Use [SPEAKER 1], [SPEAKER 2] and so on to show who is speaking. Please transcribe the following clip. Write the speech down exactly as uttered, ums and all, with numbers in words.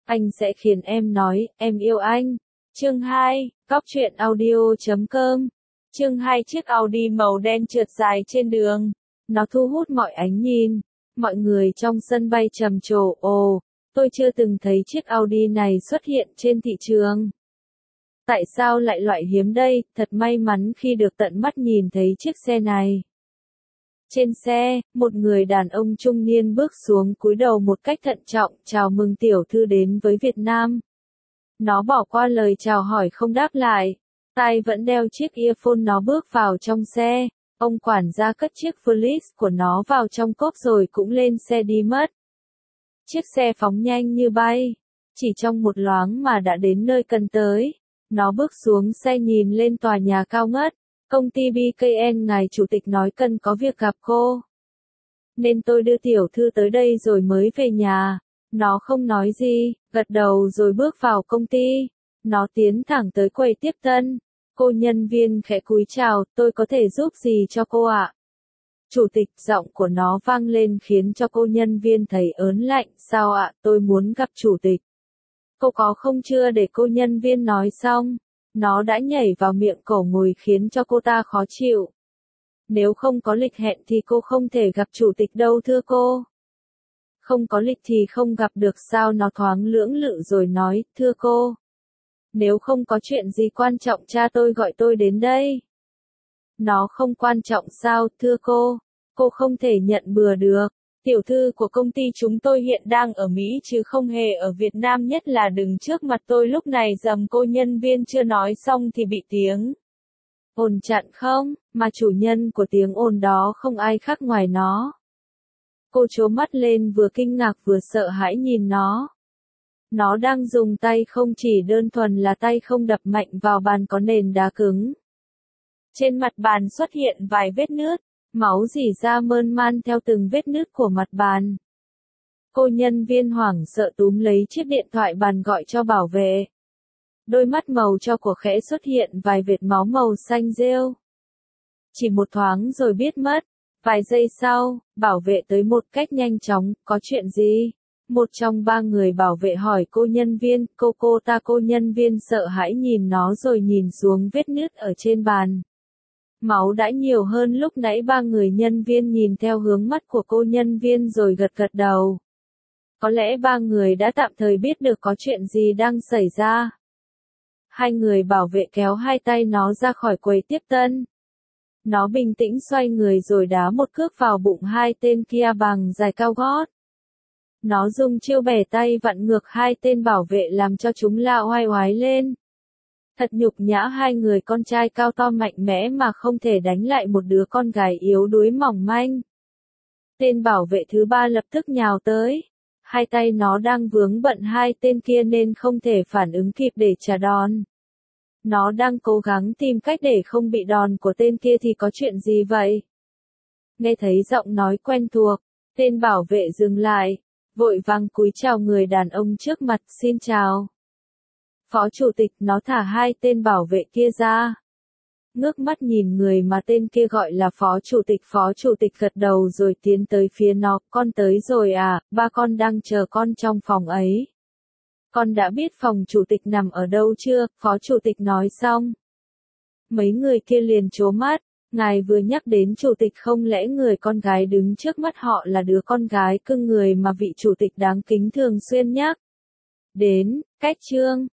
[SPEAKER 1] Anh sẽ khiến em nói, em yêu anh. Chương hai, Góc truyện audio chấm com. Chương hai Chiếc Audi màu đen trượt dài trên đường. Nó thu hút mọi ánh nhìn. Mọi người trong sân bay trầm trồ, ồ, tôi chưa từng thấy chiếc Audi này xuất hiện trên thị trường. Tại sao lại loại hiếm đây, thật may mắn khi được tận mắt nhìn thấy chiếc xe này. Trên xe, một người đàn ông trung niên bước xuống cúi đầu một cách thận trọng, chào mừng tiểu thư đến với Việt Nam. Nó bỏ qua lời chào hỏi không đáp lại. Tai vẫn đeo chiếc earphone. Nó bước vào trong xe. Ông quản gia cất chiếc Flex của nó vào trong cốp rồi cũng lên xe đi mất. Chiếc xe phóng nhanh như bay. Chỉ trong một loáng mà đã đến nơi cần tới. Nó bước xuống xe nhìn lên tòa nhà cao ngất. Công ty bê ca en, ngài chủ tịch nói cần có việc gặp cô. Nên tôi đưa tiểu thư tới đây rồi mới về nhà. Nó không nói gì, gật đầu rồi bước vào công ty. Nó tiến thẳng tới quầy tiếp tân. Cô nhân viên khẽ cúi chào, tôi có thể giúp gì cho cô ạ? Chủ tịch, giọng của nó vang lên khiến cho cô nhân viên thấy ớn lạnh. Sao ạ, tôi muốn gặp chủ tịch. Cô có không? Chưa để cô nhân viên nói xong. Nó đã nhảy vào miệng cổ ngồi khiến cho cô ta khó chịu. Nếu không có lịch hẹn thì cô không thể gặp chủ tịch đâu thưa cô. Không có lịch thì không gặp được sao? Nó thoáng lưỡng lự rồi nói, thưa cô. Nếu không có chuyện gì quan trọng cha tôi gọi tôi đến đây. Nó không quan trọng sao, thưa cô. Cô không thể nhận bừa được. Tiểu thư của công ty chúng tôi hiện đang ở Mỹ chứ không hề ở Việt Nam, nhất là đừng trước mặt tôi lúc này. Dầm cô nhân viên chưa nói xong thì bị tiếng ồn chặn không, mà chủ nhân của tiếng ồn đó không ai khác ngoài nó. Cô trố mắt lên vừa kinh ngạc vừa sợ hãi nhìn nó. Nó đang dùng tay không chỉ đơn thuần là tay không đập mạnh vào bàn có nền đá cứng. Trên mặt bàn xuất hiện vài vết nứt. Máu rỉ ra mơn man theo từng vết nứt của mặt bàn. Cô nhân viên hoảng sợ túm lấy chiếc điện thoại bàn gọi cho bảo vệ. Đôi mắt màu cho của khẽ xuất hiện vài vệt máu màu xanh rêu. Chỉ một thoáng rồi biết mất. Vài giây sau, bảo vệ tới một cách nhanh chóng, có chuyện gì? Một trong ba người bảo vệ hỏi cô nhân viên, cô cô ta cô nhân viên sợ hãi nhìn nó rồi nhìn xuống vết nứt ở trên bàn. Máu đã nhiều hơn lúc nãy. Ba người nhân viên nhìn theo hướng mắt của cô nhân viên rồi gật gật đầu. Có lẽ ba người đã tạm thời biết được có chuyện gì đang xảy ra. Hai người bảo vệ kéo hai tay nó ra khỏi quầy tiếp tân. Nó bình tĩnh xoay người rồi đá một cước vào bụng hai tên kia bằng giày cao gót. Nó dùng chiêu bẻ tay vặn ngược hai tên bảo vệ làm cho chúng la oai oái lên. Thật nhục nhã, hai người con trai cao to mạnh mẽ mà không thể đánh lại một đứa con gái yếu đuối mỏng manh. Tên bảo vệ thứ ba lập tức nhào tới. Hai tay nó đang vướng bận hai tên kia nên không thể phản ứng kịp để trả đòn. Nó đang cố gắng tìm cách để không bị đòn của tên kia thì có chuyện gì vậy? Nghe thấy giọng nói quen thuộc, tên bảo vệ dừng lại, vội vàng cúi chào người đàn ông trước mặt, xin chào. Phó chủ tịch. Nó thả hai tên bảo vệ kia ra. Ngước mắt nhìn người mà tên kia gọi là phó chủ tịch. Phó chủ tịch gật đầu rồi tiến tới phía nó. Con tới rồi à, ba con đang chờ con trong phòng ấy. Con đã biết phòng chủ tịch nằm ở đâu chưa? Phó chủ tịch nói xong. Mấy người kia liền trố mắt. Ngài vừa nhắc đến chủ tịch, không lẽ người con gái đứng trước mắt họ là đứa con gái cưng người mà vị chủ tịch đáng kính thường xuyên nhắc đến? Cách chương